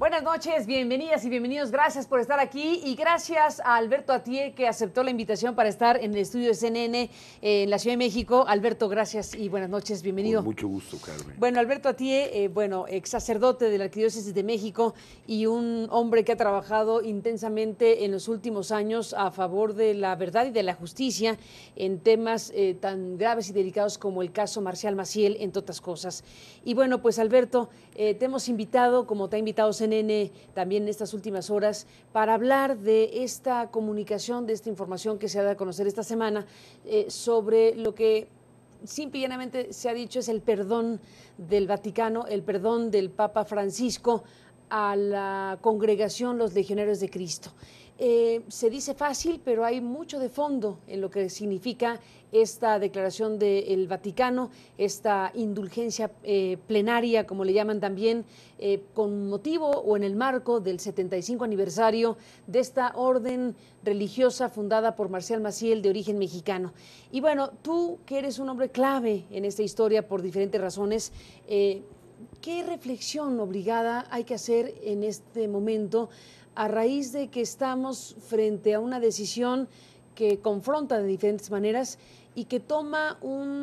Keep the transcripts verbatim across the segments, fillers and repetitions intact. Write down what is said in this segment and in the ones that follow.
Buenas noches, bienvenidas y bienvenidos. Gracias por estar aquí y gracias a Alberto Atié que aceptó la invitación para estar en el estudio de C N N eh, en la Ciudad de México. Alberto, gracias y buenas noches, bienvenido. Con mucho gusto, Carmen. Bueno, Alberto Atié, eh, bueno, ex sacerdote de la Arquidiócesis de México y un hombre que ha trabajado intensamente en los últimos años a favor de la verdad y de la justicia en temas eh, tan graves y delicados como el caso Marcial Maciel, entre otras cosas. Y bueno, pues Alberto, eh, te hemos invitado, como te ha invitado C N N también en estas últimas horas, para hablar de esta comunicación, de esta información que se ha dado a conocer esta semana eh, sobre lo que simple y llanamente se ha dicho es el perdón del Vaticano, el perdón del Papa Francisco a la congregación Los Legionarios de Cristo. Eh, se dice fácil, pero hay mucho de fondo en lo que significa esta declaración del Vaticano, esta indulgencia eh, plenaria, como le llaman también, eh, con motivo o en el marco del setenta y cinco aniversario de esta orden religiosa fundada por Marcial Maciel de origen mexicano. Y bueno, tú que eres un hombre clave en esta historia por diferentes razones, eh, ¿qué reflexión obligada hay que hacer en este momento a raíz de que estamos frente a una decisión que confronta de diferentes maneras y que toma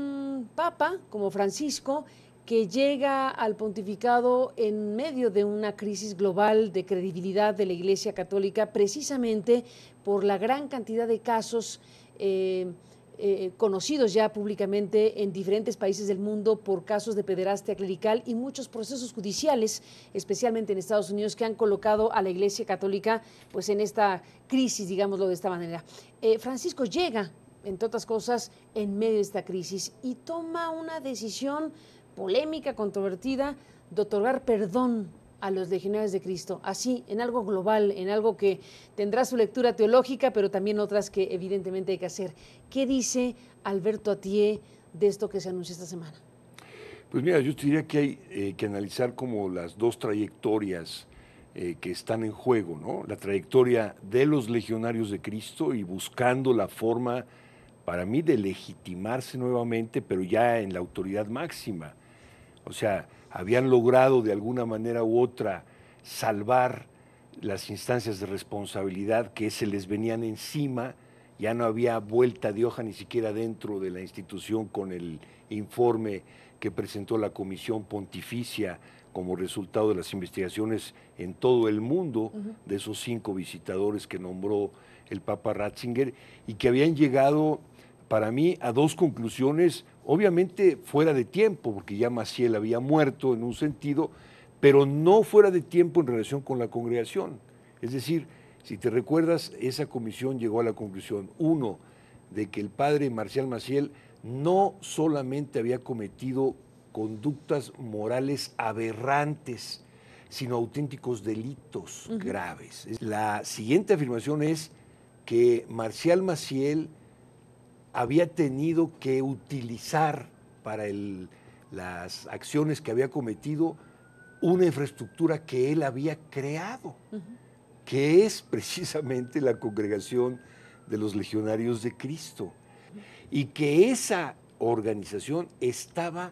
un papa como Francisco que llega al pontificado en medio de una crisis global de credibilidad de la Iglesia Católica, precisamente por la gran cantidad de casos eh, Eh, conocidos ya públicamente en diferentes países del mundo por casos de pederastia clerical y muchos procesos judiciales, especialmente en Estados Unidos, que han colocado a la Iglesia Católica pues en esta crisis, digámoslo de esta manera. Eh, Francisco llega, entre otras cosas, en medio de esta crisis y toma una decisión polémica, controvertida, de otorgar perdón a los legionarios de Cristo, así, en algo global, en algo que tendrá su lectura teológica, pero también otras que evidentemente hay que hacer. ¿Qué dice Alberto Atié de esto que se anunció esta semana? Pues mira, yo te diría que hay eh, que analizar como las dos trayectorias eh, que están en juego, ¿no? La trayectoria de los legionarios de Cristo y buscando la forma, para mí, de legitimarse nuevamente, pero ya en la autoridad máxima. O sea, habían logrado de alguna manera u otra salvar las instancias de responsabilidad que se les venían encima, ya no había vuelta de hoja ni siquiera dentro de la institución con el informe que presentó la Comisión Pontificia como resultado de las investigaciones en todo el mundo uh-huh. de esos cinco visitadores que nombró el Papa Ratzinger y que habían llegado, para mí, a dos conclusiones, obviamente fuera de tiempo, porque ya Maciel había muerto en un sentido, pero no fuera de tiempo en relación con la congregación. Es decir, si te recuerdas, esa comisión llegó a la conclusión, uno, de que el padre Marcial Maciel no solamente había cometido conductas morales aberrantes, sino auténticos delitos uh-huh. graves. La siguiente afirmación es que Marcial Maciel había tenido que utilizar para el, las acciones que había cometido una infraestructura que él había creado, uh-huh. que es precisamente la congregación de los Legionarios de Cristo, uh-huh. y que esa organización estaba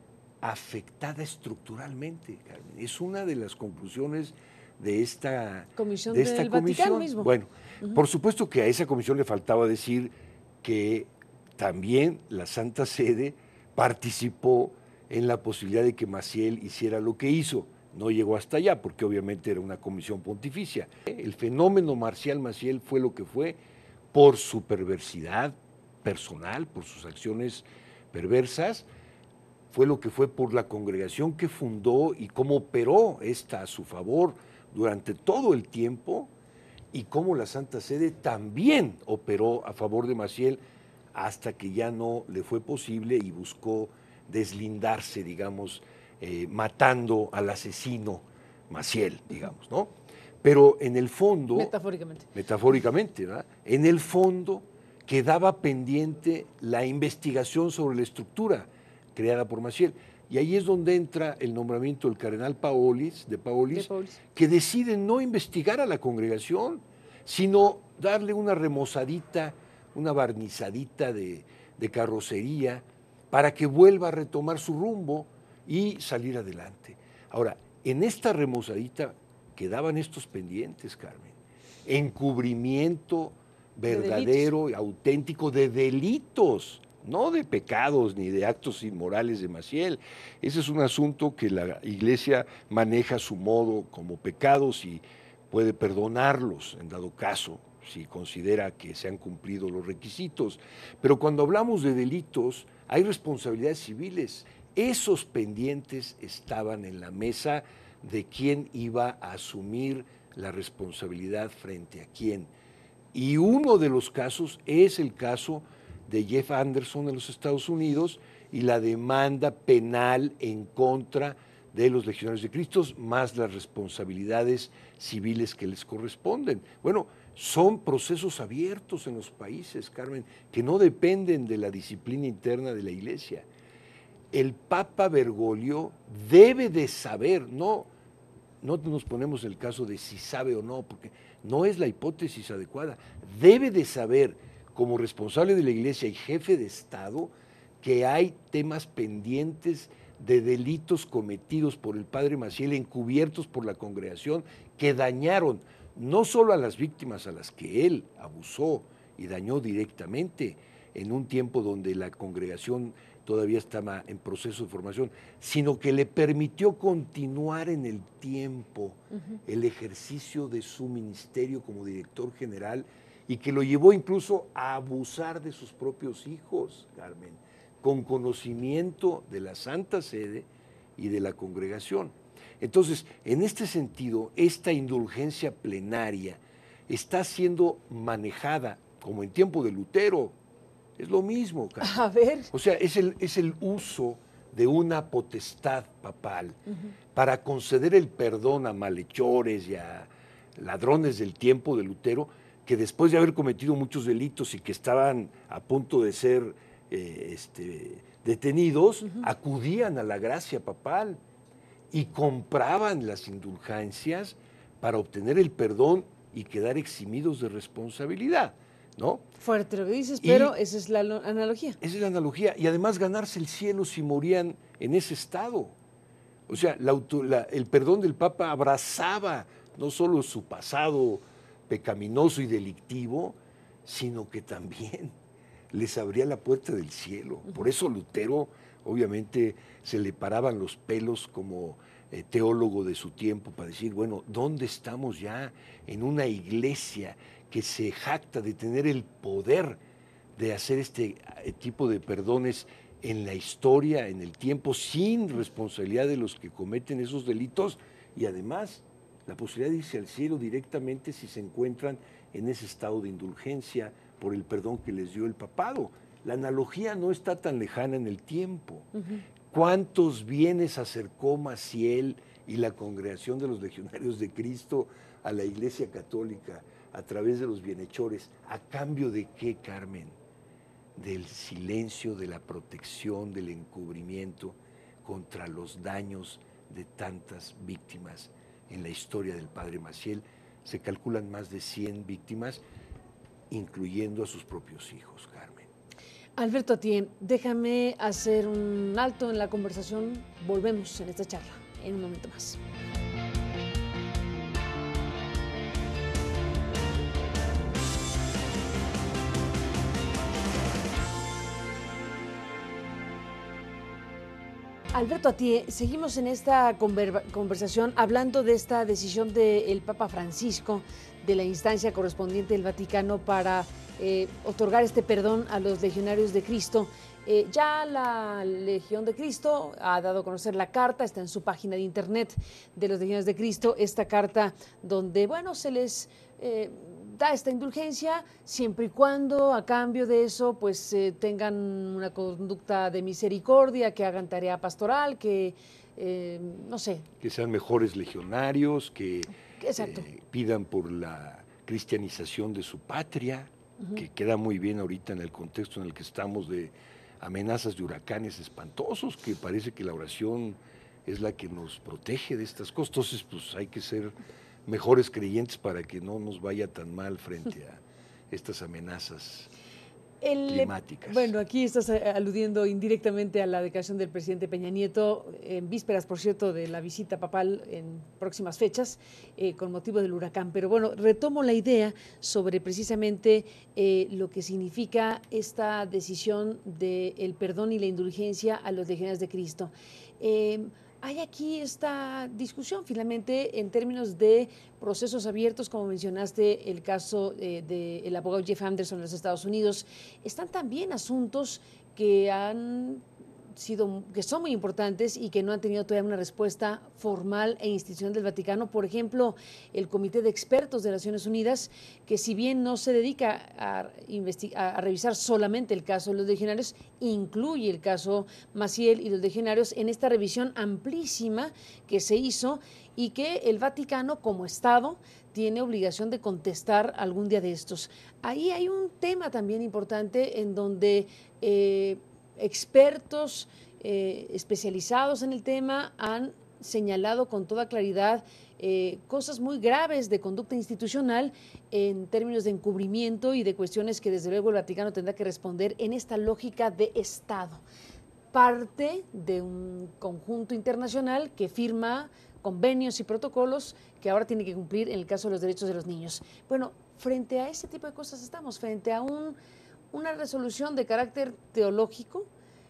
afectada estructuralmente, Carmen. Es una de las conclusiones de esta comisión. De esta del comisión. Vaticano mismo. Bueno, uh-huh. por supuesto que a esa comisión le faltaba decir que también la Santa Sede participó en la posibilidad de que Maciel hiciera lo que hizo. No llegó hasta allá, porque obviamente era una comisión pontificia. El fenómeno Marcial Maciel fue lo que fue por su perversidad personal, por sus acciones perversas, fue lo que fue por la congregación que fundó y cómo operó esta a su favor durante todo el tiempo, y cómo la Santa Sede también operó a favor de Maciel hasta que ya no le fue posible y buscó deslindarse, digamos, eh, matando al asesino Maciel, digamos, ¿no? Pero en el fondo... Metafóricamente. Metafóricamente, ¿verdad? En el fondo quedaba pendiente la investigación sobre la estructura creada por Maciel. Y ahí es donde entra el nombramiento del cardenal Paolis, de Paolis, de Paolis, que decide no investigar a la congregación, sino darle una remozadita, una barnizadita de, de carrocería para que vuelva a retomar su rumbo y salir adelante. Ahora, en esta remozadita quedaban estos pendientes, Carmen. Encubrimiento verdadero y auténtico de delitos, no de pecados ni de actos inmorales de Maciel. Ese es un asunto que la Iglesia maneja a su modo como pecados y puede perdonarlos en dado caso, si considera que se han cumplido los requisitos. Pero cuando hablamos de delitos, hay responsabilidades civiles. Esos pendientes estaban en la mesa de quién iba a asumir la responsabilidad frente a quién. Y uno de los casos es el caso de Jeff Anderson en los Estados Unidos y la demanda penal en contra de los Legionarios de Cristo, más las responsabilidades civiles que les corresponden. Bueno, son procesos abiertos en los países, Carmen, que no dependen de la disciplina interna de la Iglesia. El Papa Bergoglio debe de saber, no, no nos ponemos en el caso de si sabe o no, porque no es la hipótesis adecuada, debe de saber, como responsable de la Iglesia y jefe de Estado, que hay temas pendientes de delitos cometidos por el padre Maciel, encubiertos por la congregación, que dañaron no solo a las víctimas a las que él abusó y dañó directamente en un tiempo donde la congregación todavía estaba en proceso de formación, sino que le permitió continuar en el tiempo uh-huh. el ejercicio de su ministerio como director general y que lo llevó incluso a abusar de sus propios hijos, Carmen, con conocimiento de la Santa Sede y de la congregación. Entonces, en este sentido, esta indulgencia plenaria está siendo manejada, como en tiempo de Lutero, es lo mismo, Carmen. A ver. O sea, es el, es el uso de una potestad papal uh-huh. para conceder el perdón a malhechores y a ladrones del tiempo de Lutero, que después de haber cometido muchos delitos y que estaban a punto de ser eh, este, detenidos, uh-huh. acudían a la gracia papal y compraban las indulgencias para obtener el perdón y quedar eximidos de responsabilidad, ¿no? Fuerte lo que dices, pero y esa es la analogía. Esa es la analogía. Y además ganarse el cielo si morían en ese estado. O sea, la, la, el perdón del Papa abrazaba no solo su pasado pecaminoso y delictivo, sino que también les abría la puerta del cielo. Por eso Lutero, obviamente, se le paraban los pelos como eh, teólogo de su tiempo para decir, bueno, ¿dónde estamos ya en una iglesia que se jacta de tener el poder de hacer este tipo de perdones en la historia, en el tiempo, sin responsabilidad de los que cometen esos delitos y además la posibilidad de irse al cielo directamente si se encuentran en ese estado de indulgencia por el perdón que les dio el papado? La analogía no está tan lejana en el tiempo. Uh-huh. ¿Cuántos bienes acercó Maciel y la congregación de los Legionarios de Cristo a la Iglesia Católica a través de los bienhechores? ¿A cambio de qué, Carmen? Del silencio, de la protección, del encubrimiento contra los daños de tantas víctimas. En la historia del padre Maciel se calculan más de cien víctimas, incluyendo a sus propios hijos, Carmen. Alberto Atié, déjame hacer un alto en la conversación. Volvemos en esta charla en un momento más. Alberto Atié, seguimos en esta conver- conversación hablando de esta decisión del Papa Francisco, de la instancia correspondiente del Vaticano para eh, otorgar este perdón a los legionarios de Cristo. Eh, ya la Legión de Cristo ha dado a conocer la carta, está en su página de internet de los Legionarios de Cristo, esta carta donde, bueno, se les eh, da esta indulgencia siempre y cuando a cambio de eso pues eh, tengan una conducta de misericordia, que hagan tarea pastoral, que eh, no sé. Que sean mejores legionarios, que Exacto. Eh, pidan por la cristianización de su patria, uh-huh. que queda muy bien ahorita en el contexto en el que estamos de amenazas de huracanes espantosos, que parece que la oración es la que nos protege de estas cosas. Entonces, pues hay que ser mejores creyentes para que no nos vaya tan mal frente a estas amenazas. El, climáticas. Bueno, aquí estás aludiendo indirectamente a la declaración del presidente Peña Nieto, en vísperas, por cierto, de la visita papal en próximas fechas, eh, con motivo del huracán. Pero bueno, retomo la idea sobre precisamente eh, lo que significa esta decisión del perdón y la indulgencia a los legionarios de Cristo. Eh, Hay aquí esta discusión finalmente en términos de procesos abiertos, como mencionaste el caso eh, del abogado Jeff Anderson en los Estados Unidos. Están también asuntos que han sido, que son muy importantes y que no han tenido todavía una respuesta formal e institucional del Vaticano. Por ejemplo, el Comité de Expertos de Naciones Unidas, que si bien no se dedica a, a revisar solamente el caso de los legionarios, incluye el caso Maciel y los legionarios en esta revisión amplísima que se hizo y que el Vaticano como Estado tiene obligación de contestar algún día de estos. Ahí hay un tema también importante en donde eh, expertos eh, especializados en el tema han señalado con toda claridad eh, cosas muy graves de conducta institucional en términos de encubrimiento y de cuestiones que desde luego el Vaticano tendrá que responder en esta lógica de Estado. Parte de un conjunto internacional que firma convenios y protocolos que ahora tiene que cumplir en el caso de los derechos de los niños. Bueno, frente a ese tipo de cosas estamos, frente a un una resolución de carácter teológico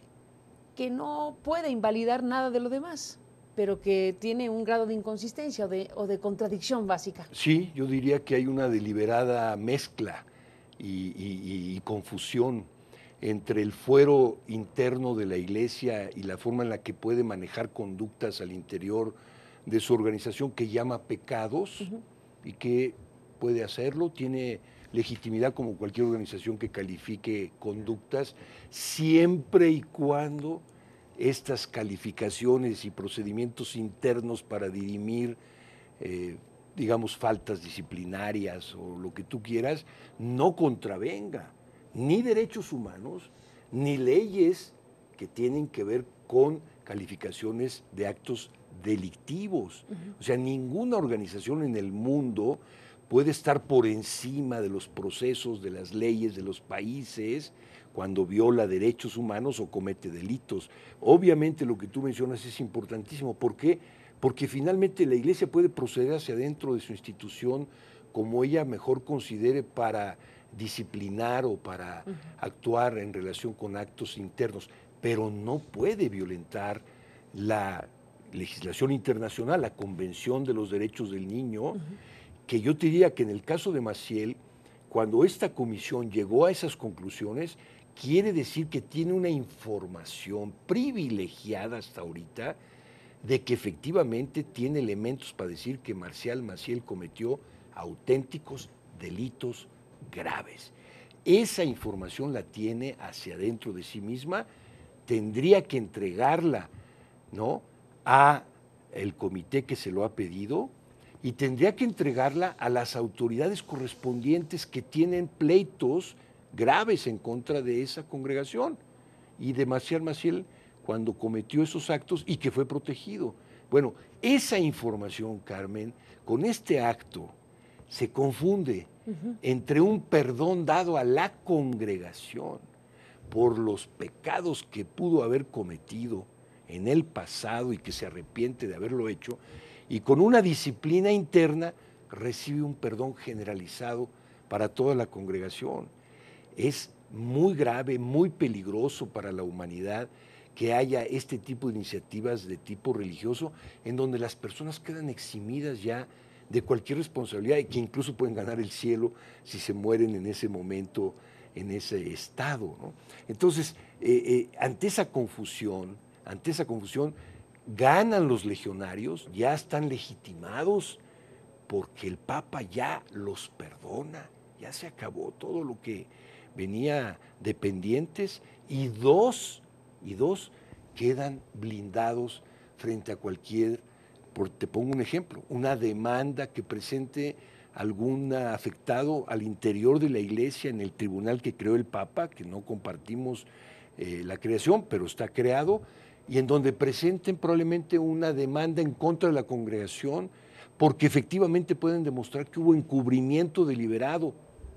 que no puede invalidar nada de lo demás, pero que tiene un grado de inconsistencia o de, o de contradicción básica. Sí, yo diría que hay una deliberada mezcla y, y, y confusión entre el fuero interno de la Iglesia y la forma en la que puede manejar conductas al interior de su organización que llama pecados uh-huh. y que puede hacerlo, tiene legitimidad como cualquier organización que califique conductas, siempre y cuando estas calificaciones y procedimientos internos para dirimir, eh, digamos, faltas disciplinarias o lo que tú quieras, no contravenga ni derechos humanos, ni leyes que tienen que ver con calificaciones de actos delictivos. Uh-huh. O sea, ninguna organización en el mundo puede estar por encima de los procesos, de las leyes de los países cuando viola derechos humanos o comete delitos. Obviamente lo que tú mencionas es importantísimo. ¿Por qué? Porque finalmente la Iglesia puede proceder hacia adentro de su institución como ella mejor considere para disciplinar o para uh-huh. actuar en relación con actos internos, pero no puede violentar la legislación internacional, la Convención de los Derechos del Niño, uh-huh. que yo te diría que en el caso de Maciel, cuando esta comisión llegó a esas conclusiones, quiere decir que tiene una información privilegiada hasta ahorita de que efectivamente tiene elementos para decir que Marcial Maciel cometió auténticos delitos graves. Esa información la tiene hacia adentro de sí misma, tendría que entregarla, ¿no?, a el comité que se lo ha pedido, y tendría que entregarla a las autoridades correspondientes que tienen pleitos graves en contra de esa congregación y de Marcial Maciel cuando cometió esos actos y que fue protegido. Bueno, esa información, Carmen, con este acto se confunde uh-huh. entre un perdón dado a la congregación por los pecados que pudo haber cometido en el pasado y que se arrepiente de haberlo hecho, y con una disciplina interna recibe un perdón generalizado para toda la congregación. Es muy grave, muy peligroso para la humanidad que haya este tipo de iniciativas de tipo religioso en donde las personas quedan eximidas ya de cualquier responsabilidad y que incluso pueden ganar el cielo si se mueren en ese momento, en ese estado, ¿no? Entonces, eh, eh, ante esa confusión, ante esa confusión, ganan los legionarios, ya están legitimados porque el Papa ya los perdona, ya se acabó todo lo que venía de pendientes y dos, y dos quedan blindados frente a cualquier, por, te pongo un ejemplo, una demanda que presente algún afectado al interior de la Iglesia en el tribunal que creó el Papa, que no compartimos eh, la creación, pero está creado, y en donde presenten probablemente una demanda en contra de la congregación, porque efectivamente pueden demostrar que hubo encubrimiento deliberado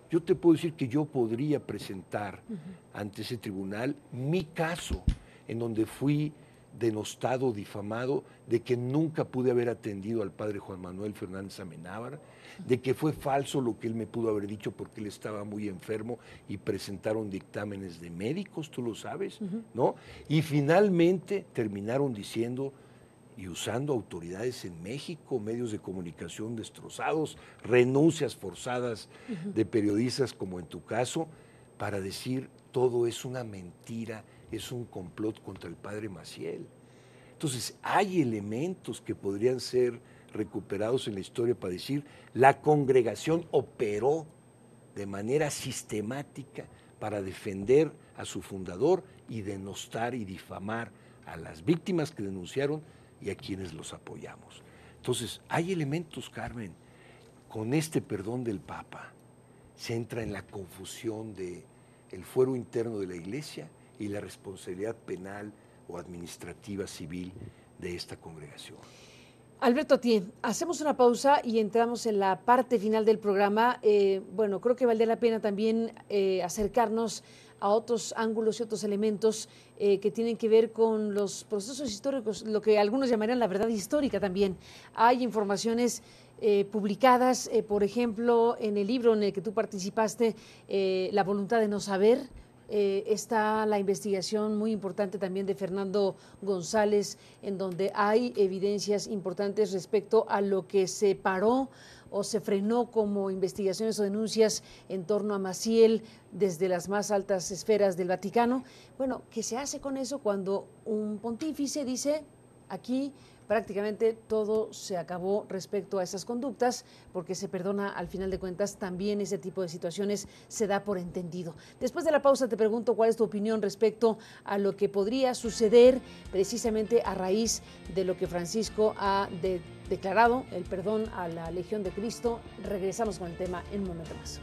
yo te puedo decir que yo podría presentar uh-huh. ante ese tribunal mi caso, en donde fui denostado, difamado, de que nunca pude haber atendido al padre Juan Manuel Fernández Amenábar, de que fue falso lo que él me pudo haber dicho porque él estaba muy enfermo y presentaron dictámenes de médicos, tú lo sabes, uh-huh. ¿no? Y finalmente terminaron diciendo y usando autoridades en México, medios de comunicación destrozados, renuncias forzadas uh-huh. de periodistas como en tu caso, para decir todo es una mentira, es un complot contra el padre Maciel. Entonces, hay elementos que podrían ser recuperados en la historia para decir, la congregación operó de manera sistemática para defender a su fundador y denostar y difamar a las víctimas que denunciaron y a quienes los apoyamos. Entonces, hay elementos, Carmen, con este perdón del Papa, se entra en la confusión de el fuero interno de la Iglesia y la responsabilidad penal o administrativa civil de esta congregación. Alberto Atié, hacemos una pausa y entramos en la parte final del programa. Eh, bueno, creo que valdría la pena también eh, acercarnos a otros ángulos y otros elementos eh, que tienen que ver con los procesos históricos, lo que algunos llamarían la verdad histórica también. Hay informaciones eh, publicadas, eh, por ejemplo, en el libro en el que tú participaste, eh, La voluntad de no saber. Eh, está la investigación muy importante también de Fernando González, en donde hay evidencias importantes respecto a lo que se paró o se frenó como investigaciones o denuncias en torno a Maciel desde las más altas esferas del Vaticano. Bueno, ¿qué se hace con eso cuando un pontífice dice aquí prácticamente todo se acabó respecto a esas conductas, porque se perdona al final de cuentas? También ese tipo de situaciones se da por entendido. Después de la pausa te pregunto cuál es tu opinión respecto a lo que podría suceder precisamente a raíz de lo que Francisco ha de, declarado, el perdón a la Legión de Cristo. Regresamos con el tema en un momento más.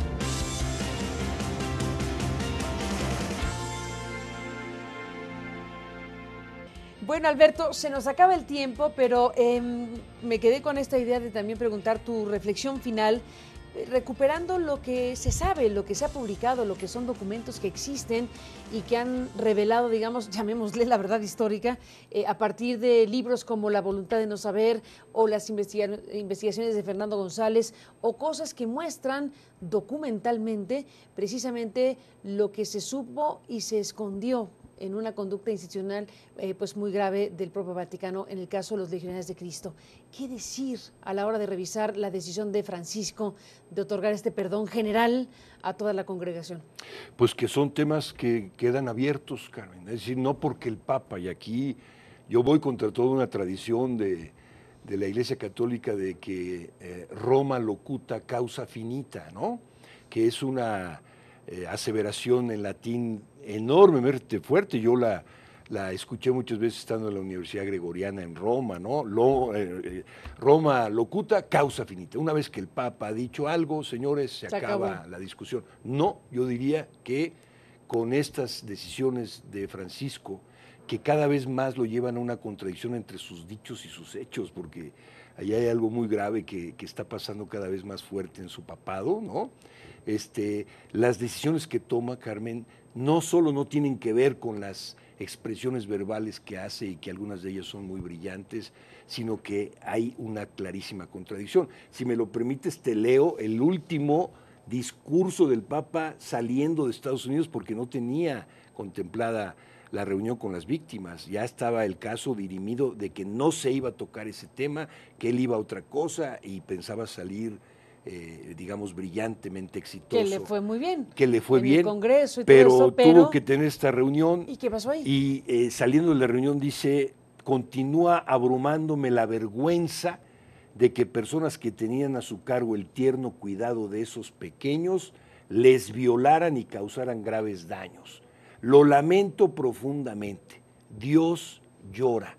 Bueno, Alberto, se nos acaba el tiempo, pero eh, me quedé con esta idea de también preguntar tu reflexión final, eh, recuperando lo que se sabe, lo que se ha publicado, lo que son documentos que existen y que han revelado, digamos, llamémosle la verdad histórica, eh, a partir de libros como La voluntad de no saber o las investiga- investigaciones de Fernando González, o cosas que muestran documentalmente precisamente lo que se supo y se escondió en una conducta institucional eh, pues muy grave del propio Vaticano en el caso de los legionarios de Cristo. ¿Qué decir a la hora de revisar la decisión de Francisco de otorgar este perdón general a toda la congregación? Pues que son temas que quedan abiertos, Carmen. Es decir, no porque el Papa, y aquí yo voy contra toda una tradición de, de la Iglesia Católica de que eh, Roma locuta causa finita, ¿no? Que es una eh, aseveración en latín enormemente fuerte. Yo la, la escuché muchas veces estando en la Universidad Gregoriana en Roma, ¿no? Lo, eh, Roma locuta, causa finita. Una vez que el Papa ha dicho algo, señores, se, se acaba acabó la discusión. No, yo diría que con estas decisiones de Francisco, que cada vez más lo llevan a una contradicción entre sus dichos y sus hechos, porque allá hay algo muy grave que, que está pasando cada vez más fuerte en su papado, ¿no? Este, las decisiones que toma Carmen no solo no tienen que ver con las expresiones verbales que hace y que algunas de ellas son muy brillantes, sino que hay una clarísima contradicción. Si me lo permites, te leo el último discurso del Papa saliendo de Estados Unidos porque no tenía contemplada la reunión con las víctimas. Ya estaba el caso dirimido de que no se iba a tocar ese tema, que él iba a otra cosa y pensaba salir Eh, digamos, brillantemente exitoso. Que le fue muy bien. Que le fue en bien, el Congreso y pero, todo eso, pero tuvo pero que tener esta reunión. ¿Y qué pasó ahí? Y eh, saliendo de la reunión dice, continúa abrumándome la vergüenza de que personas que tenían a su cargo el tierno cuidado de esos pequeños les violaran y causaran graves daños. Lo lamento profundamente. Dios llora.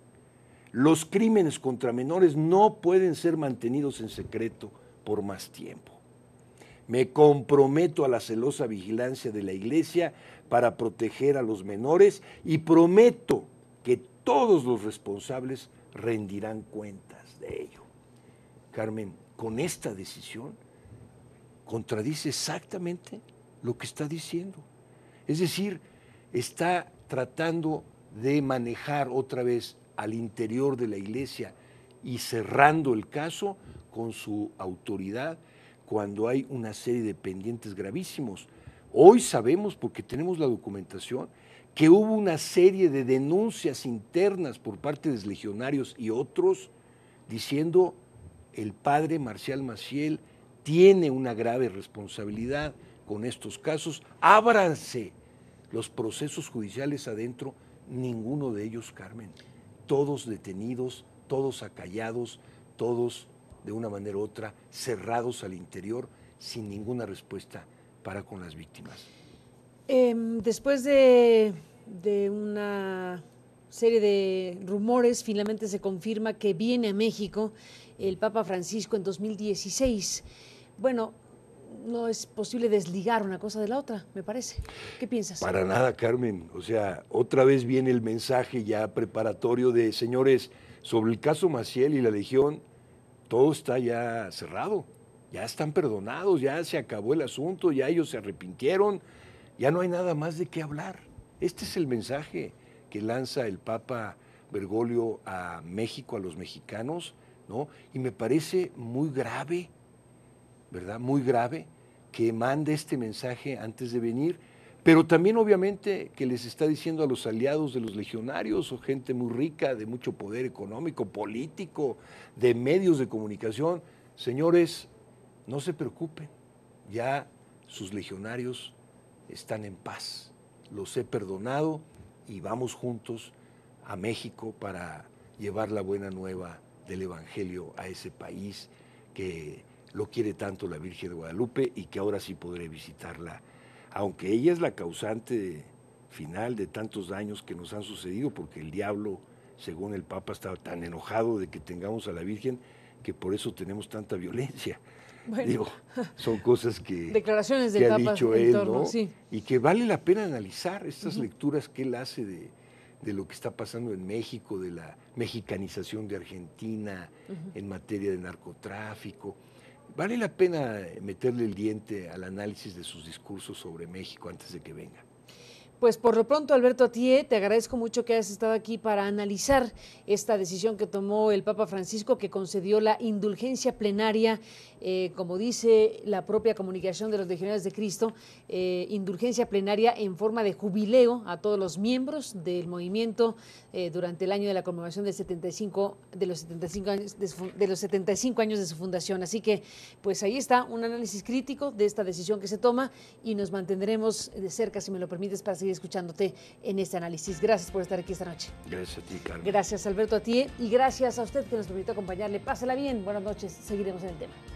Los crímenes contra menores no pueden ser mantenidos en secreto por más tiempo. Me comprometo a la celosa vigilancia de la Iglesia para proteger a los menores y prometo que todos los responsables rendirán cuentas de ello. Carmen, con esta decisión contradice exactamente lo que está diciendo. Es decir, está tratando de manejar otra vez al interior de la iglesia y cerrando el caso con su autoridad cuando hay una serie de pendientes gravísimos. Hoy sabemos, porque tenemos la documentación, que hubo una serie de denuncias internas por parte de legionarios y otros diciendo el padre Marcial Maciel tiene una grave responsabilidad con estos casos, ábranse los procesos judiciales adentro, ninguno de ellos, Carmen, todos detenidos, todos acallados, todos de una manera u otra cerrados al interior sin ninguna respuesta para con las víctimas. Eh, después de, de una serie de rumores, finalmente se confirma que viene a México el Papa Francisco en dos mil dieciséis. Bueno, no es posible desligar una cosa de la otra, me parece. ¿Qué piensas? Para nada, Carmen. O sea, otra vez viene el mensaje ya preparatorio de, señores, sobre el caso Maciel y la Legión, todo está ya cerrado, ya están perdonados, ya se acabó el asunto, ya ellos se arrepintieron, ya no hay nada más de qué hablar. Este es el mensaje que lanza el Papa Bergoglio a México, a los mexicanos, ¿no? Y me parece muy grave, ¿verdad? Muy grave que mande este mensaje antes de venir, pero también obviamente que les está diciendo a los aliados de los legionarios o gente muy rica, de mucho poder económico, político, de medios de comunicación, señores, no se preocupen, ya sus legionarios están en paz, los he perdonado y vamos juntos a México para llevar la buena nueva del Evangelio a ese país que lo quiere tanto la Virgen de Guadalupe y que ahora sí podré visitarla, aunque ella es la causante final de tantos daños que nos han sucedido, porque el diablo, según el Papa, estaba tan enojado de que tengamos a la Virgen que por eso tenemos tanta violencia. Bueno, digo, son cosas que, declaraciones del que ha Papa dicho en él, torno, ¿no? Sí. Y que vale la pena analizar estas Uh-huh. lecturas que él hace de, de lo que está pasando en México, de la mexicanización de Argentina, uh-huh, en materia de narcotráfico. Vale la pena meterle el diente al análisis de sus discursos sobre México antes de que venga. Pues por lo pronto, Alberto Atié, te agradezco mucho que hayas estado aquí para analizar esta decisión que tomó el Papa Francisco, que concedió la indulgencia plenaria, eh, como dice la propia comunicación de los Legionarios de Cristo, eh, indulgencia plenaria en forma de jubileo a todos los miembros del movimiento eh, durante el año de la conmemoración de, setenta y cinco, de, los setenta y cinco años de, su, de los setenta y cinco años de su fundación. Así que, pues ahí está un análisis crítico de esta decisión que se toma y nos mantendremos de cerca, si me lo permites, para seguir escuchándote en este análisis. Gracias por estar aquí esta noche. Gracias a ti, Carmen. Gracias, Alberto Atié, y gracias a usted que nos permitió acompañarle. Pásela bien, buenas noches, seguiremos en el tema.